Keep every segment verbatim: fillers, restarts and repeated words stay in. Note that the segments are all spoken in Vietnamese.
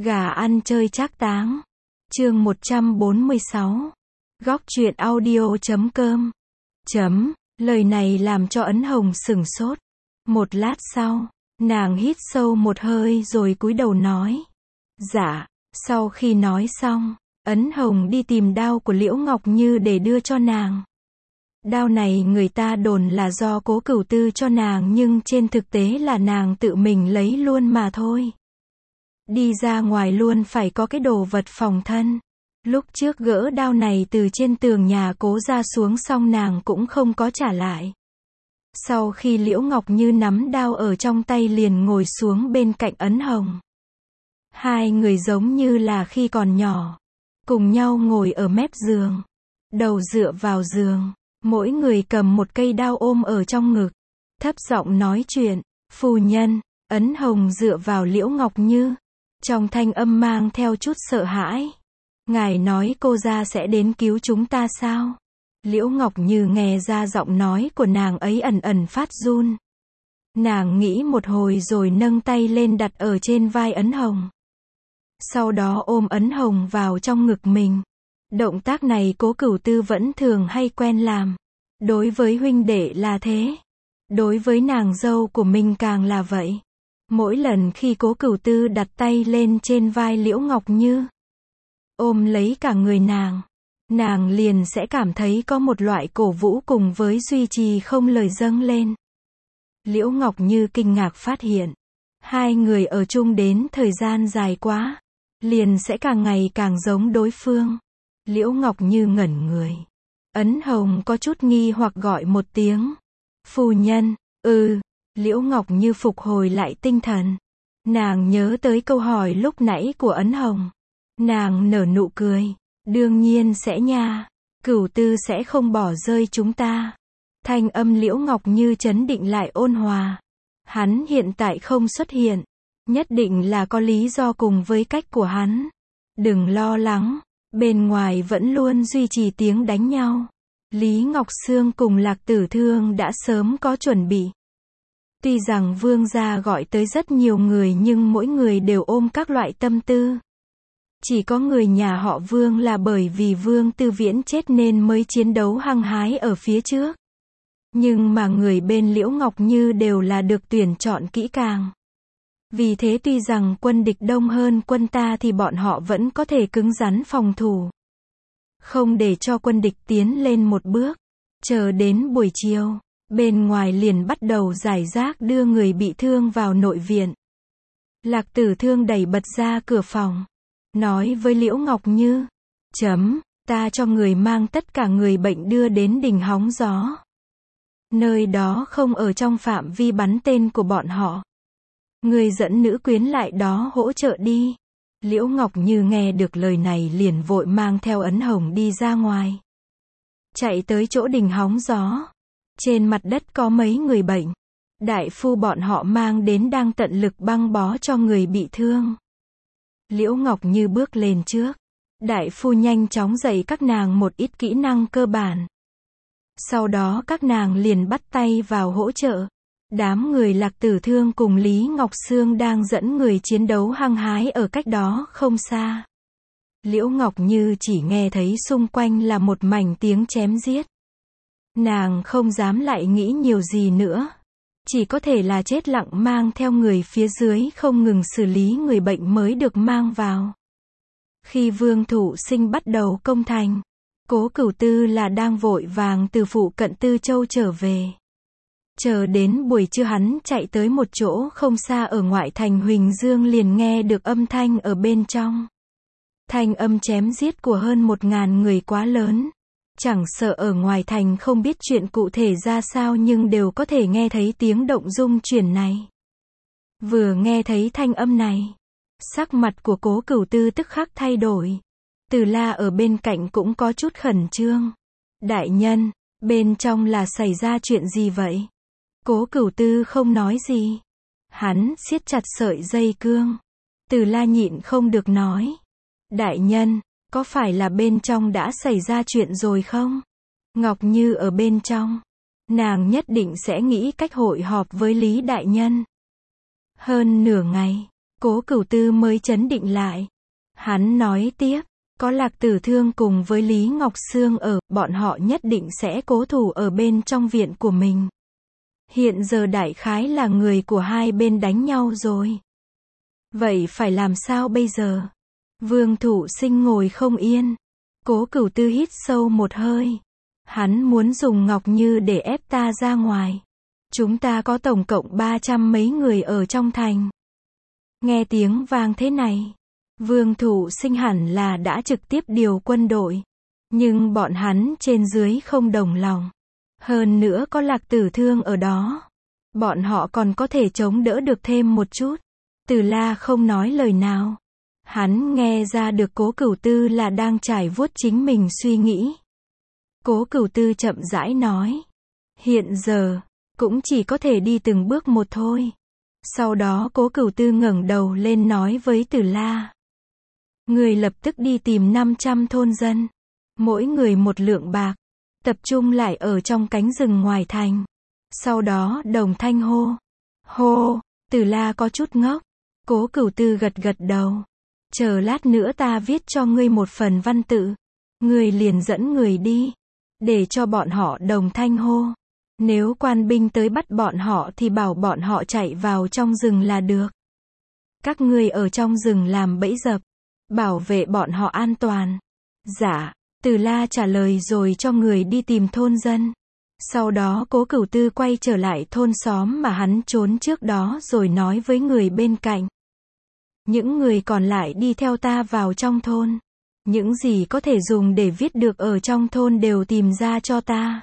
Gà ăn chơi trác táng. Chương một trăm bốn mươi sáu. Góc truyện audio chấm com. Chấm, lời này làm cho Ấn Hồng sửng sốt. Một lát sau, nàng hít sâu một hơi rồi cúi đầu nói. Dạ, sau khi nói xong, Ấn Hồng đi tìm đao của Liễu Ngọc Như để đưa cho nàng. Đao này người ta đồn là do Cố Cửu Tư cho nàng nhưng trên thực tế là nàng tự mình lấy luôn mà thôi. Đi ra ngoài luôn phải có cái đồ vật phòng thân. Lúc trước gỡ đao này từ trên tường nhà Cố ra xuống xong nàng cũng không có trả lại. Sau khi Liễu Ngọc Như nắm đao ở trong tay liền ngồi xuống bên cạnh Ấn Hồng. Hai người giống như là khi còn nhỏ, cùng nhau ngồi ở mép giường, đầu dựa vào giường, mỗi người cầm một cây đao ôm ở trong ngực, thấp giọng nói chuyện. Phu nhân. Ấn Hồng dựa vào Liễu Ngọc Như, trong thanh âm mang theo chút sợ hãi. Ngài nói cô ra sẽ đến cứu chúng ta sao? Liễu Ngọc Như nghe ra giọng nói của nàng ấy ẩn ẩn phát run. Nàng nghĩ một hồi rồi nâng tay lên đặt ở trên vai Ấn Hồng. Sau đó ôm Ấn Hồng vào trong ngực mình. Động tác này Cố Cửu Tư vẫn thường hay quen làm. Đối với huynh đệ là thế. Đối với nàng dâu của mình càng là vậy. Mỗi lần khi Cố Cửu Tư đặt tay lên trên vai Liễu Ngọc Như, ôm lấy cả người nàng, nàng liền sẽ cảm thấy có một loại cổ vũ cùng với duy trì không lời dâng lên. Liễu Ngọc Như kinh ngạc phát hiện, hai người ở chung đến thời gian dài quá, liền sẽ càng ngày càng giống đối phương. Liễu Ngọc Như ngẩn người. Ấn Hồng có chút nghi hoặc gọi một tiếng. Phu nhân. Ừ. Liễu Ngọc Như phục hồi lại tinh thần. Nàng nhớ tới câu hỏi lúc nãy của Ấn Hồng. Nàng nở nụ cười. Đương nhiên sẽ nha. Cửu Tư sẽ không bỏ rơi chúng ta. Thanh âm Liễu Ngọc Như trấn định lại ôn hòa. Hắn hiện tại không xuất hiện, nhất định là có lý do cùng với cách của hắn. Đừng lo lắng, bên ngoài vẫn luôn duy trì tiếng đánh nhau. Lý Ngọc Sương cùng Lạc Tử Thương đã sớm có chuẩn bị. Tuy rằng Vương gia gọi tới rất nhiều người nhưng mỗi người đều ôm các loại tâm tư. Chỉ có người nhà họ Vương là bởi vì Vương Tư Viễn chết nên mới chiến đấu hăng hái ở phía trước. Nhưng mà người bên Liễu Ngọc Như đều là được tuyển chọn kỹ càng. Vì thế tuy rằng quân địch đông hơn quân ta thì bọn họ vẫn có thể cứng rắn phòng thủ. Không để cho quân địch tiến lên một bước. Chờ đến buổi chiều, bên ngoài liền bắt đầu rải rác đưa người bị thương vào nội viện. Lạc Tử Thương đẩy bật ra cửa phòng, nói với Liễu Ngọc Như. Chấm, ta cho người mang tất cả người bệnh đưa đến đỉnh hóng gió. Nơi đó không ở trong phạm vi bắn tên của bọn họ. Người dẫn nữ quyến lại đó hỗ trợ đi. Liễu Ngọc Như nghe được lời này liền vội mang theo Ấn Hồng đi ra ngoài. Chạy tới chỗ đỉnh hóng gió. Trên mặt đất có mấy người bệnh. Đại phu bọn họ mang đến đang tận lực băng bó cho người bị thương. Liễu Ngọc Như bước lên trước. Đại phu nhanh chóng dạy các nàng một ít kỹ năng cơ bản. Sau đó các nàng liền bắt tay vào hỗ trợ. Đám người Lạc Tử Thương cùng Lý Ngọc Sương đang dẫn người chiến đấu hăng hái ở cách đó không xa. Liễu Ngọc Như chỉ nghe thấy xung quanh là một mảnh tiếng chém giết. Nàng không dám lại nghĩ nhiều gì nữa. Chỉ có thể là chết lặng mang theo người phía dưới không ngừng xử lý người bệnh mới được mang vào. Khi Vương Thụ Sinh bắt đầu công thành, Cố Cửu Tư là đang vội vàng từ phụ cận Tư Châu trở về. Chờ đến buổi trưa hắn chạy tới một chỗ không xa ở ngoại thành Huỳnh Dương liền nghe được âm thanh ở bên trong. Thanh âm chém giết của hơn một ngàn người quá lớn. Chẳng sợ ở ngoài thành không biết chuyện cụ thể ra sao nhưng đều có thể nghe thấy tiếng động rung chuyển này. Vừa nghe thấy thanh âm này, sắc mặt của Cố Cửu Tư tức khắc thay đổi. Từ La ở bên cạnh cũng có chút khẩn trương. Đại nhân, bên trong là xảy ra chuyện gì vậy? Cố Cửu Tư không nói gì. Hắn siết chặt sợi dây cương. Từ La nhịn không được nói. Đại nhân, có phải là bên trong đã xảy ra chuyện rồi không? Ngọc Như ở bên trong. Nàng nhất định sẽ nghĩ cách hội họp với Lý Đại Nhân. Hơn nửa ngày, Cố Cửu Tư mới trấn định lại. Hắn nói tiếp, có Lạc Tử Thương cùng với Lý Ngọc Sương ở, bọn họ nhất định sẽ cố thủ ở bên trong viện của mình. Hiện giờ đại khái là người của hai bên đánh nhau rồi. Vậy phải làm sao bây giờ? Vương Thụ Sinh ngồi không yên. Cố Cửu Tư hít sâu một hơi. Hắn muốn dùng Ngọc Như để ép ta ra ngoài. Chúng ta có tổng cộng ba trăm mấy người ở trong thành. Nghe tiếng vang thế này, Vương Thụ Sinh hẳn là đã trực tiếp điều quân đội. Nhưng bọn hắn trên dưới không đồng lòng. Hơn nữa có Lạc Tử Thương ở đó. Bọn họ còn có thể chống đỡ được thêm một chút. Từ La không nói lời nào. Hắn nghe ra được Cố Cửu Tư là đang trải vuốt chính mình suy nghĩ. Cố Cửu Tư chậm rãi nói. Hiện giờ, cũng chỉ có thể đi từng bước một thôi. Sau đó Cố Cửu Tư ngẩng đầu lên nói với Từ La. Người lập tức đi tìm năm trăm thôn dân. Mỗi người một lượng bạc. Tập trung lại ở trong cánh rừng ngoài thành. Sau đó đồng thanh hô. Hô, Từ La có chút ngốc. Cố Cửu Tư gật gật đầu. Chờ lát nữa ta viết cho ngươi một phần văn tự. Ngươi liền dẫn người đi. Để cho bọn họ đồng thanh hô. Nếu quan binh tới bắt bọn họ thì bảo bọn họ chạy vào trong rừng là được. Các ngươi ở trong rừng làm bẫy dập. Bảo vệ bọn họ an toàn. Dạ, Từ La trả lời rồi cho người đi tìm thôn dân. Sau đó Cố Cửu Tư quay trở lại thôn xóm mà hắn trốn trước đó rồi nói với người bên cạnh. Những người còn lại đi theo ta vào trong thôn. Những gì có thể dùng để viết được ở trong thôn đều tìm ra cho ta.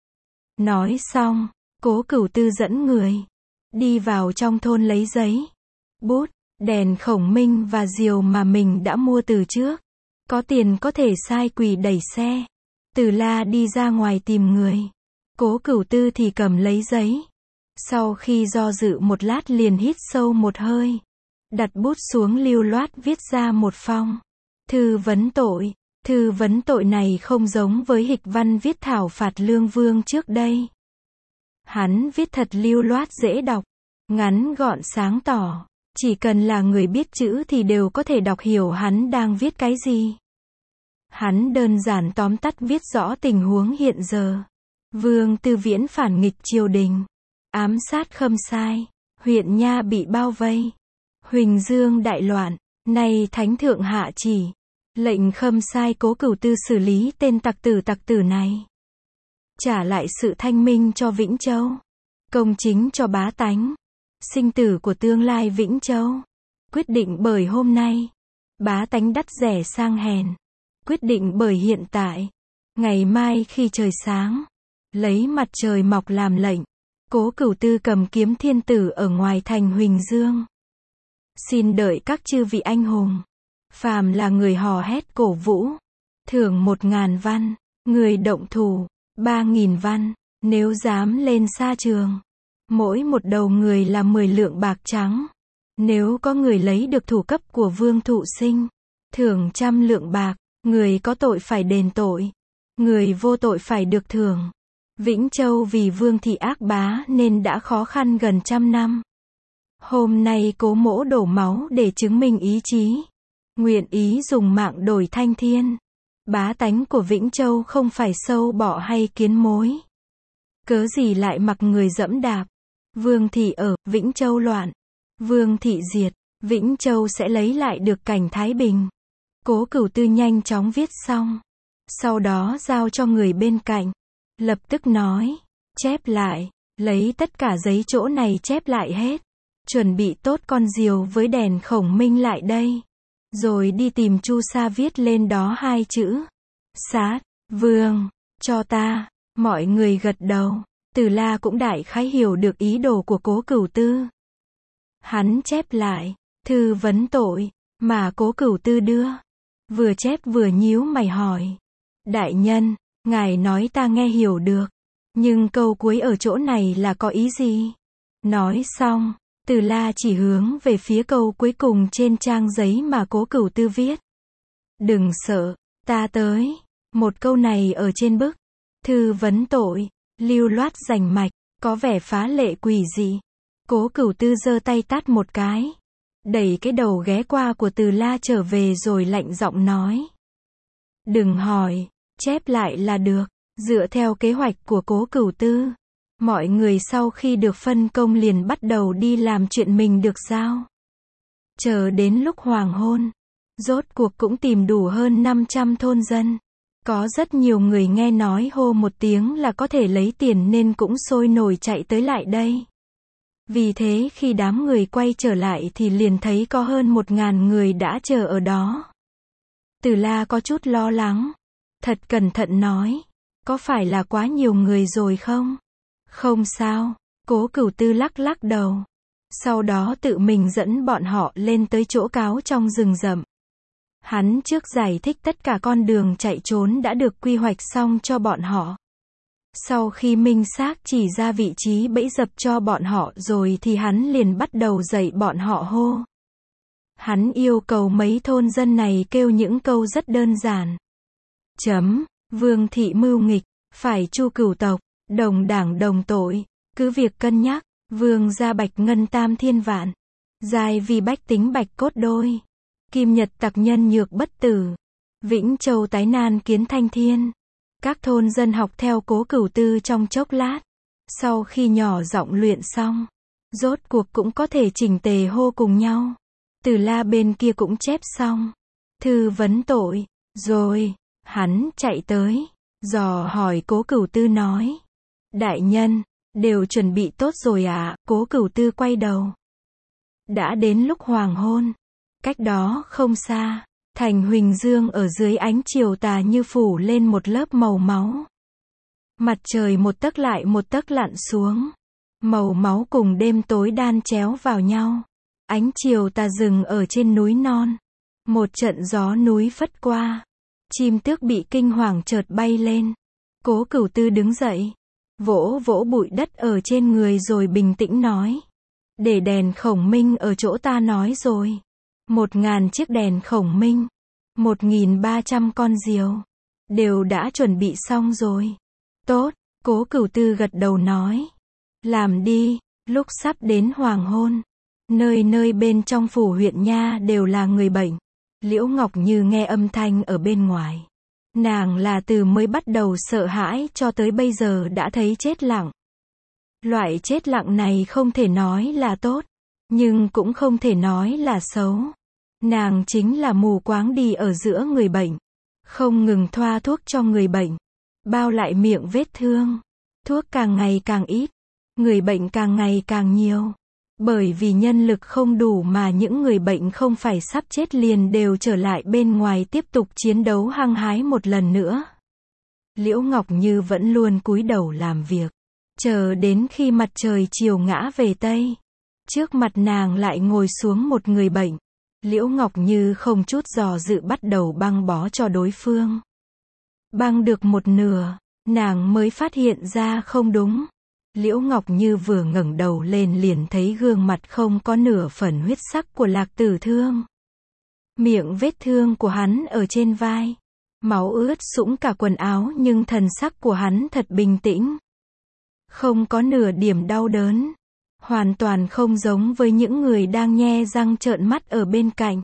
Nói xong, Cố Cửu Tư dẫn người đi vào trong thôn lấy giấy, bút, đèn khổng minh và diều mà mình đã mua từ trước. Có tiền có thể sai quỳ đẩy xe. Từ La đi ra ngoài tìm người. Cố Cửu Tư thì cầm lấy giấy. Sau khi do dự một lát liền hít sâu một hơi. Đặt bút xuống lưu loát viết ra một phong. Thư vấn tội. Thư vấn tội này không giống với hịch văn viết thảo phạt lương vương trước đây. Hắn viết thật lưu loát dễ đọc. Ngắn gọn sáng tỏ. Chỉ cần là người biết chữ thì đều có thể đọc hiểu hắn đang viết cái gì. Hắn đơn giản tóm tắt viết rõ tình huống hiện giờ. Vương Tư Viễn phản nghịch triều đình. Ám sát Khâm Sai. Huyện Nha bị bao vây. Huỳnh Dương đại loạn. Nay Thánh Thượng hạ chỉ. Lệnh Khâm Sai Cố Cửu Tư xử lý tên tặc tử tặc tử này. Trả lại sự thanh minh cho Vĩnh Châu. Công chính cho bá tánh. Sinh tử của tương lai Vĩnh Châu. Quyết định bởi hôm nay. Bá tánh đắt rẻ sang hèn. Quyết định bởi hiện tại. Ngày mai khi trời sáng. Lấy mặt trời mọc làm lệnh. Cố Cửu Tư cầm kiếm thiên tử ở ngoài thành Huỳnh Dương. Xin đợi các chư vị anh hùng. Phàm là người hò hét cổ vũ. Thưởng một ngàn văn. Người động thủ. Ba nghìn văn. Nếu dám lên sa trường. Mỗi một đầu người là mười lượng bạc trắng. Nếu có người lấy được thủ cấp của Vương Thụ Sinh. Thưởng trăm lượng bạc. Người có tội phải đền tội. Người vô tội phải được thưởng. Vĩnh Châu vì Vương thị ác bá nên đã khó khăn gần trăm năm. Hôm nay Cố Mỗ đổ máu để chứng minh ý chí. Nguyện ý dùng mạng đổi thanh thiên. Bá tánh của Vĩnh Châu không phải sâu bọ hay kiến mối. Cớ gì lại mặc người dẫm đạp. Vương thị ở, Vĩnh Châu loạn. Vương thị diệt, Vĩnh Châu sẽ lấy lại được cảnh thái bình. Cố Cửu Tư nhanh chóng viết xong. Sau đó giao cho người bên cạnh. Lập tức nói, chép lại, lấy tất cả giấy chỗ này chép lại hết. Chuẩn bị tốt con diều với đèn khổng minh lại đây. Rồi đi tìm Chu Sa viết lên đó hai chữ. Sát, vương, cho ta. Mọi người gật đầu. Từ La cũng đại khái hiểu được ý đồ của Cố Cửu Tư. Hắn chép lại, thư vấn tội, mà Cố Cửu Tư đưa. Vừa chép vừa nhíu mày hỏi. Đại nhân, ngài nói ta nghe hiểu được. Nhưng câu cuối ở chỗ này là có ý gì? Nói xong, Từ La chỉ hướng về phía câu cuối cùng trên trang giấy mà Cố Cửu Tư viết. Đừng sợ, ta tới. Một câu này ở trên bức. Thư vấn tội, lưu loát rành mạch, có vẻ phá lệ quỷ dị. Cố Cửu Tư giơ tay tát một cái. đẩy cái đầu ghé qua của Từ La trở về rồi lạnh giọng nói. Đừng hỏi, chép lại là được. Dựa theo kế hoạch của Cố Cửu Tư, mọi người sau khi được phân công liền bắt đầu đi làm chuyện mình được giao. Chờ đến lúc hoàng hôn, rốt cuộc cũng tìm đủ hơn năm trăm thôn dân. Có rất nhiều người nghe nói hô một tiếng là có thể lấy tiền nên cũng sôi nổi chạy tới lại đây. Vì thế khi đám người quay trở lại thì liền thấy có hơn một ngàn người đã chờ ở đó. Từ La có chút lo lắng, thật cẩn thận nói, có phải là quá nhiều người rồi không? Không sao, Cố Cửu Tư lắc lắc đầu. Sau đó tự mình dẫn bọn họ lên tới chỗ cáo trong rừng rậm. Hắn trước giải thích tất cả con đường chạy trốn đã được quy hoạch xong cho bọn họ. Sau khi minh xác chỉ ra vị trí bẫy dập cho bọn họ rồi thì hắn liền bắt đầu dạy bọn họ hô. Hắn yêu cầu mấy thôn dân này kêu những câu rất đơn giản. Chấm, Vương thị mưu nghịch, phải chu cửu tộc, đồng đảng đồng tội, cứ việc cân nhắc, Vương gia bạch ngân tam thiên vạn, giai vì bách tính bạch cốt đôi, kim nhật tặc nhân nhược bất tử, Vĩnh Châu tái nan kiến thanh thiên. Các thôn dân học theo Cố Cửu Tư trong chốc lát. Sau khi nhỏ giọng luyện xong, rốt cuộc cũng có thể chỉnh tề hô cùng nhau. Từ La bên kia cũng chép xong. Thư vấn tội, rồi, hắn chạy tới, dò hỏi Cố Cửu Tư nói. Đại nhân, đều chuẩn bị tốt rồi ạ, à? Cố Cửu Tư quay đầu. Đã đến lúc hoàng hôn. Cách đó không xa, thành Huỳnh Dương ở dưới ánh chiều tà như phủ lên một lớp màu máu. Mặt trời một tấc lại một tấc lặn xuống. Màu máu cùng đêm tối đan chéo vào nhau. Ánh chiều tà dừng ở trên núi non. Một trận gió núi phất qua. Chim tước bị kinh hoàng chợt bay lên. Cố Cửu Tư đứng dậy. Vỗ vỗ bụi đất ở trên người rồi bình tĩnh nói. Để đèn khổng minh ở chỗ ta nói rồi. Một ngàn chiếc đèn khổng minh. Một nghìn ba trăm con diều. Đều đã chuẩn bị xong rồi. Tốt, Cố Cửu Tư gật đầu nói. Làm đi, lúc sắp đến hoàng hôn. Nơi nơi bên trong phủ huyện nha đều là người bệnh. Liễu Ngọc Như nghe âm thanh ở bên ngoài. Nàng là từ mới bắt đầu sợ hãi cho tới bây giờ đã thấy chết lặng. Loại chết lặng này không thể nói là tốt, nhưng cũng không thể nói là xấu. Nàng chính là mù quáng đi ở giữa người bệnh, không ngừng thoa thuốc cho người bệnh, bao lại miệng vết thương. Thuốc càng ngày càng ít, người bệnh càng ngày càng nhiều. Bởi vì nhân lực không đủ mà những người bệnh không phải sắp chết liền đều trở lại bên ngoài tiếp tục chiến đấu hăng hái một lần nữa. Liễu Ngọc Như vẫn luôn cúi đầu làm việc, chờ đến khi mặt trời chiều ngã về Tây. Trước mặt nàng lại ngồi xuống một người bệnh. Liễu Ngọc Như không chút dò dự bắt đầu băng bó cho đối phương. Băng được một nửa, nàng mới phát hiện ra không đúng. Liễu Ngọc Như vừa ngẩng đầu lên liền thấy gương mặt không có nửa phần huyết sắc của Lạc Tử Thương. Miệng vết thương của hắn ở trên vai. Máu ướt sũng cả quần áo nhưng thần sắc của hắn thật bình tĩnh. Không có nửa điểm đau đớn. Hoàn toàn không giống với những người đang nhe răng trợn mắt ở bên cạnh.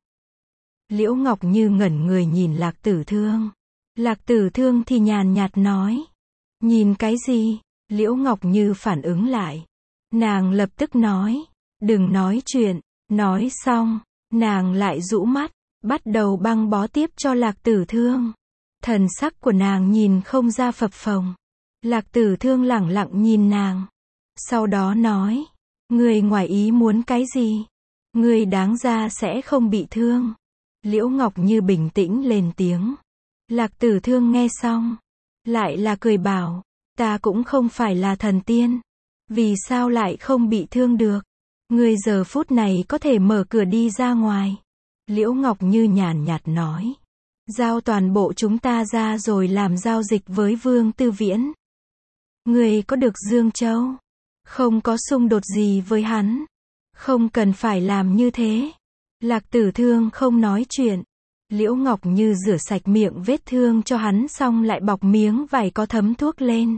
Liễu Ngọc Như ngẩn người nhìn Lạc Tử Thương. Lạc Tử Thương thì nhàn nhạt nói. Nhìn cái gì? Liễu Ngọc Như phản ứng lại. Nàng lập tức nói. Đừng nói chuyện. Nói xong, nàng lại rũ mắt, bắt đầu băng bó tiếp cho Lạc Tử Thương. Thần sắc của nàng nhìn không ra phập phồng. Lạc Tử Thương lẳng lặng nhìn nàng. Sau đó nói. Người ngoài ý muốn cái gì? Người đáng ra sẽ không bị thương. Liễu Ngọc Như bình tĩnh lên tiếng. Lạc Tử Thương nghe xong. Lại là cười bảo. Ta cũng không phải là thần tiên. Vì sao lại không bị thương được? Người giờ phút này có thể mở cửa đi ra ngoài. Liễu Ngọc Như nhàn nhạt nói. Giao toàn bộ chúng ta ra rồi làm giao dịch với Vương Tư Viễn. Người có được Dương Châu. Không có xung đột gì với hắn. Không cần phải làm như thế. Lạc Tử Thương không nói chuyện. Liễu Ngọc Như rửa sạch miệng vết thương cho hắn xong lại bọc miếng vải có thấm thuốc lên.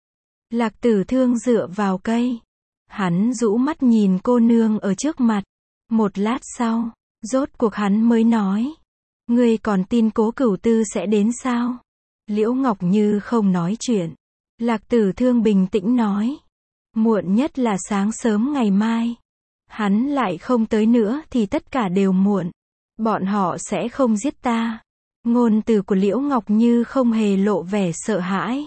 Lạc Tử Thương dựa vào cây. Hắn rũ mắt nhìn cô nương ở trước mặt. Một lát sau, rốt cuộc hắn mới nói. Ngươi còn tin Cố Cửu Tư sẽ đến sao? Liễu Ngọc Như không nói chuyện. Lạc Tử Thương bình tĩnh nói. Muộn nhất là sáng sớm ngày mai. Hắn lại không tới nữa thì tất cả đều muộn. Bọn họ sẽ không giết ta. Ngôn từ của Liễu Ngọc Như không hề lộ vẻ sợ hãi.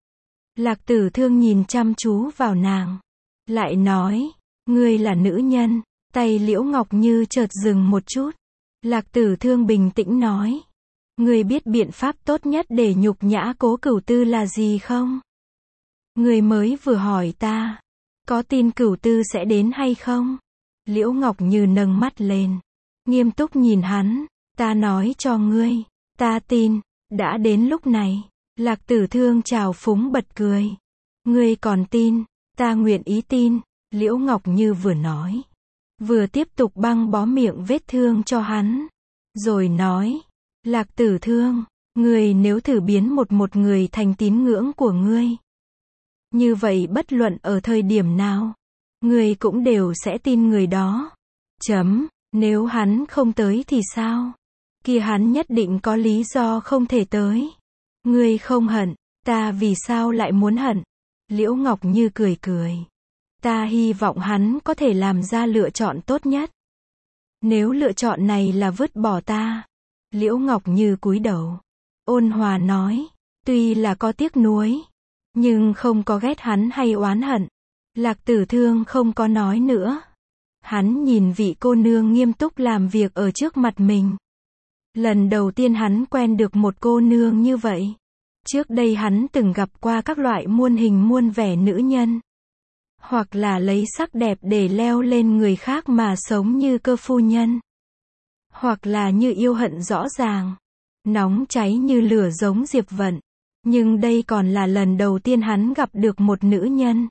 Lạc Tử Thương nhìn chăm chú vào nàng. Lại nói, ngươi là nữ nhân. Tay Liễu Ngọc Như chợt dừng một chút. Lạc Tử Thương bình tĩnh nói. Ngươi biết biện pháp tốt nhất để nhục nhã Cố Cửu Tư là gì không? Ngươi mới vừa hỏi ta. Có tin Cửu Tư sẽ đến hay không? Liễu Ngọc Như nâng mắt lên. Nghiêm túc nhìn hắn. Ta nói cho ngươi. Ta tin. Đã đến lúc này. Lạc Tử Thương trào phúng bật cười. Ngươi còn tin. Ta nguyện ý tin. Liễu Ngọc Như vừa nói. Vừa tiếp tục băng bó miệng vết thương cho hắn. Rồi nói. Lạc Tử Thương. Ngươi nếu thử biến một một người thành tín ngưỡng của ngươi. Như vậy bất luận ở thời điểm nào. Ngươi cũng đều sẽ tin người đó. Chấm. Nếu hắn không tới thì sao? Kia hắn nhất định có lý do không thể tới. Ngươi không hận. Ta vì sao lại muốn hận? Liễu Ngọc Như cười cười. Ta hy vọng hắn có thể làm ra lựa chọn tốt nhất. Nếu lựa chọn này là vứt bỏ ta. Liễu Ngọc Như cúi đầu. Ôn hòa nói. Tuy là có tiếc nuối. Nhưng không có ghét hắn hay oán hận. Lạc Tử Thương không có nói nữa. Hắn nhìn vị cô nương nghiêm túc làm việc ở trước mặt mình. Lần đầu tiên hắn quen được một cô nương như vậy. Trước đây hắn từng gặp qua các loại muôn hình muôn vẻ nữ nhân. Hoặc là lấy sắc đẹp để leo lên người khác mà sống như cơ phu nhân. Hoặc là như yêu hận rõ ràng. Nóng cháy như lửa giống Diệp Vận. Nhưng đây còn là lần đầu tiên hắn gặp được một nữ nhân.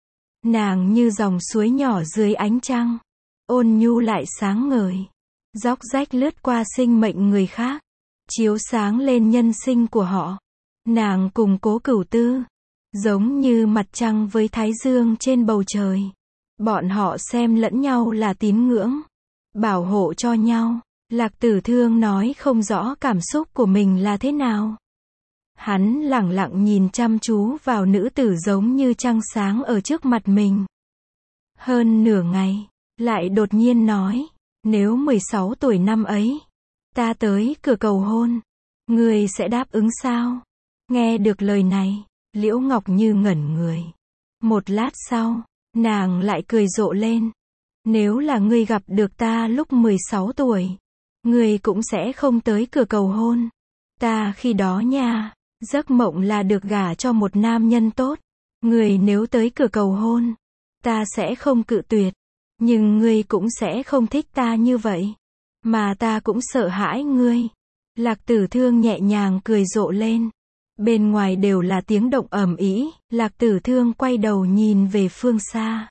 Nàng như dòng suối nhỏ dưới ánh trăng. Ôn nhu lại sáng ngời. Dốc rách lướt qua sinh mệnh người khác. Chiếu sáng lên nhân sinh của họ. Nàng cùng Cố Cửu Tư. Giống như mặt trăng với thái dương trên bầu trời. Bọn họ xem lẫn nhau là tín ngưỡng. Bảo hộ cho nhau. Lạc Tử Thương nói không rõ cảm xúc của mình là thế nào. Hắn lẳng lặng nhìn chăm chú vào nữ tử giống như trăng sáng ở trước mặt mình. Hơn nửa ngày, lại đột nhiên nói, nếu mười sáu tuổi năm ấy, ta tới cửa cầu hôn, ngươi sẽ đáp ứng sao? Nghe được lời này, Liễu Ngọc Như ngẩn người. Một lát sau, nàng lại cười rộ lên. Nếu là ngươi gặp được ta lúc mười sáu tuổi, ngươi cũng sẽ không tới cửa cầu hôn. Ta khi đó nha, giấc mộng là được gả cho một nam nhân tốt. Ngươi nếu tới cửa cầu hôn, ta sẽ không cự tuyệt. Nhưng ngươi cũng sẽ không thích ta như vậy. Mà ta cũng sợ hãi ngươi. Lạc Tử Thương nhẹ nhàng cười rộ lên. Bên ngoài đều là tiếng động ầm ĩ. Lạc Tử Thương quay đầu nhìn về phương xa.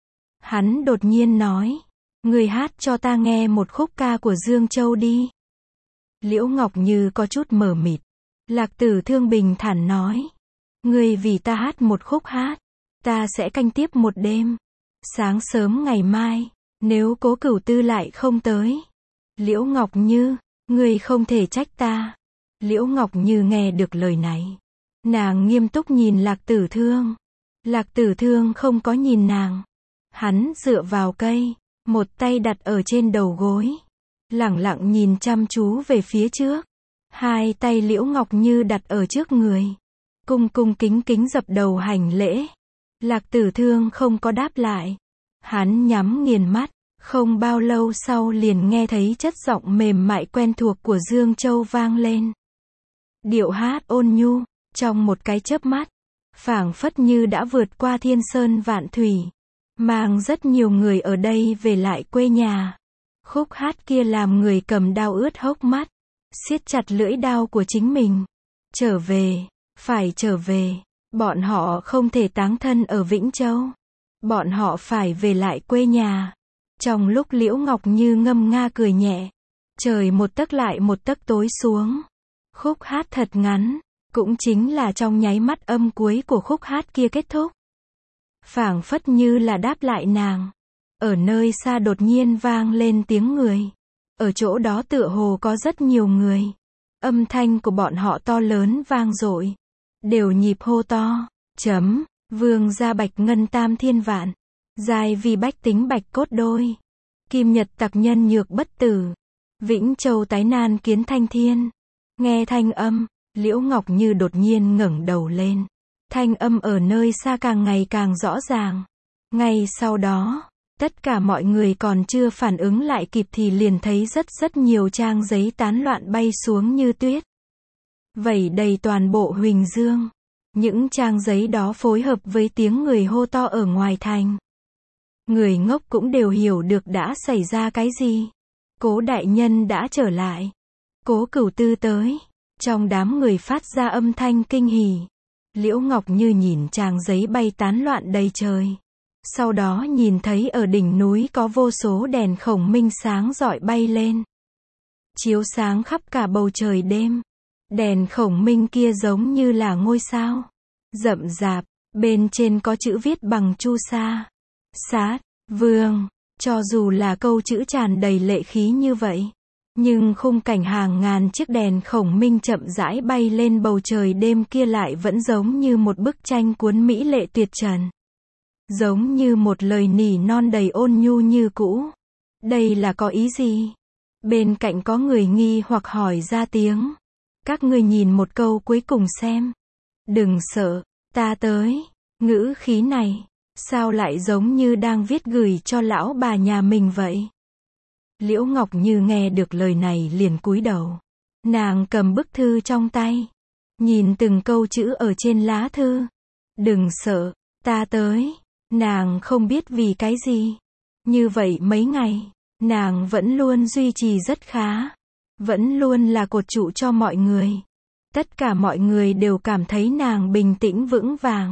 Hắn đột nhiên nói. Ngươi hát cho ta nghe một khúc ca của Dương Châu đi. Liễu Ngọc Như có chút mờ mịt. Lạc Tử Thương bình thản nói. Ngươi vì ta hát một khúc hát. Ta sẽ canh tiếp một đêm. Sáng sớm ngày mai, nếu Cố Cửu Tư lại không tới. Liễu Ngọc Như, ngươi không thể trách ta. Liễu Ngọc Như nghe được lời này. Nàng nghiêm túc nhìn Lạc Tử Thương. Lạc Tử Thương không có nhìn nàng. Hắn dựa vào cây, một tay đặt ở trên đầu gối. Lẳng lặng nhìn chăm chú về phía trước. Hai tay Liễu Ngọc Như đặt ở trước người. Cung cung kính kính dập đầu hành lễ. Lạc Tử Thương không có đáp lại. Hắn nhắm nghiền mắt. Không bao lâu sau liền nghe thấy chất giọng mềm mại quen thuộc của Dương Châu vang lên. Điệu hát ôn nhu, trong một cái chớp mắt, phảng phất như đã vượt qua thiên sơn vạn thủy, mang rất nhiều người ở đây về lại quê nhà. Khúc hát kia làm người cầm đao ướt hốc mắt, siết chặt lưỡi đao của chính mình. Trở về, phải trở về. Bọn họ không thể táng thân ở Vĩnh Châu. Bọn họ phải về lại quê nhà. Trong lúc Liễu Ngọc Như ngâm nga cười nhẹ, trời một tấc lại một tấc tối xuống. Khúc hát thật ngắn, cũng chính là trong nháy mắt âm cuối của khúc hát kia kết thúc. Phảng phất như là đáp lại nàng. Ở nơi xa đột nhiên vang lên tiếng người. Ở chỗ đó tựa hồ có rất nhiều người. Âm thanh của bọn họ to lớn vang dội. Đều nhịp hô to. Chấm. Vương gia bạch ngân tam thiên vạn. Giai vì bách tính bạch cốt đôi. Kim nhật tặc nhân nhược bất tử. Vĩnh châu tái nan kiến thanh thiên. Nghe thanh âm, Liễu Ngọc Như đột nhiên ngẩng đầu lên. Thanh âm ở nơi xa càng ngày càng rõ ràng. Ngay sau đó, tất cả mọi người còn chưa phản ứng lại kịp thì liền thấy rất rất nhiều trang giấy tán loạn bay xuống như tuyết. Vẩy đầy toàn bộ Huỳnh Dương. Những trang giấy đó phối hợp với tiếng người hô to ở ngoài thành. Người ngốc cũng đều hiểu được đã xảy ra cái gì. Cố đại nhân đã trở lại. Cố Cửu Tư tới. Trong đám người phát ra âm thanh kinh hỉ. Liễu Ngọc Như nhìn trang giấy bay tán loạn đầy trời. Sau đó nhìn thấy ở đỉnh núi có vô số đèn khổng minh sáng rọi bay lên. Chiếu sáng khắp cả bầu trời đêm. Đèn khổng minh kia giống như là ngôi sao. Rậm rạp, bên trên có chữ viết bằng chu sa. Sát, vương, cho dù là câu chữ tràn đầy lệ khí như vậy. Nhưng khung cảnh hàng ngàn chiếc đèn khổng minh chậm rãi bay lên bầu trời đêm kia lại vẫn giống như một bức tranh cuốn mỹ lệ tuyệt trần. Giống như một lời nỉ non đầy ôn nhu như cũ. Đây là có ý gì? Bên cạnh có người nghi hoặc hỏi ra tiếng. Các ngươi nhìn một câu cuối cùng xem. Đừng sợ, ta tới. Ngữ khí này, sao lại giống như đang viết gửi cho lão bà nhà mình vậy? Liễu Ngọc Như nghe được lời này liền cúi đầu. Nàng cầm bức thư trong tay. Nhìn từng câu chữ ở trên lá thư. Đừng sợ, ta tới. Nàng không biết vì cái gì. Như vậy mấy ngày, nàng vẫn luôn duy trì rất khá. Vẫn luôn là cột trụ cho mọi người. Tất cả mọi người đều cảm thấy nàng bình tĩnh vững vàng.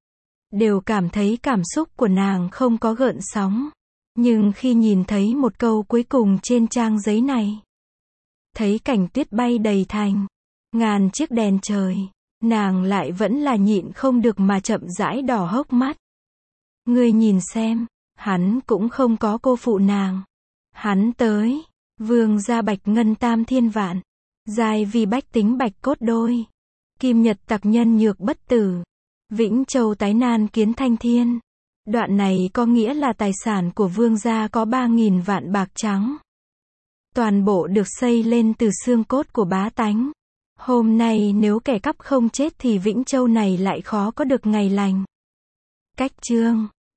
Đều cảm thấy cảm xúc của nàng không có gợn sóng. Nhưng khi nhìn thấy một câu cuối cùng trên trang giấy này. Thấy cảnh tuyết bay đầy thành. Ngàn chiếc đèn trời. Nàng lại vẫn là nhịn không được mà chậm rãi đỏ hốc mắt. Ngươi nhìn xem, hắn cũng không có cô phụ nàng. Hắn tới, vương gia bạch ngân tam thiên vạn. Giai vì bách tính bạch cốt đôi. Kim nhật tặc nhân nhược bất tử. Vĩnh châu tái nan kiến thanh thiên. Đoạn này có nghĩa là tài sản của vương gia có ba nghìn vạn bạc trắng. Toàn bộ được xây lên từ xương cốt của bá tánh. Hôm nay nếu kẻ cắp không chết thì Vĩnh Châu này lại khó có được ngày lành. Cách chương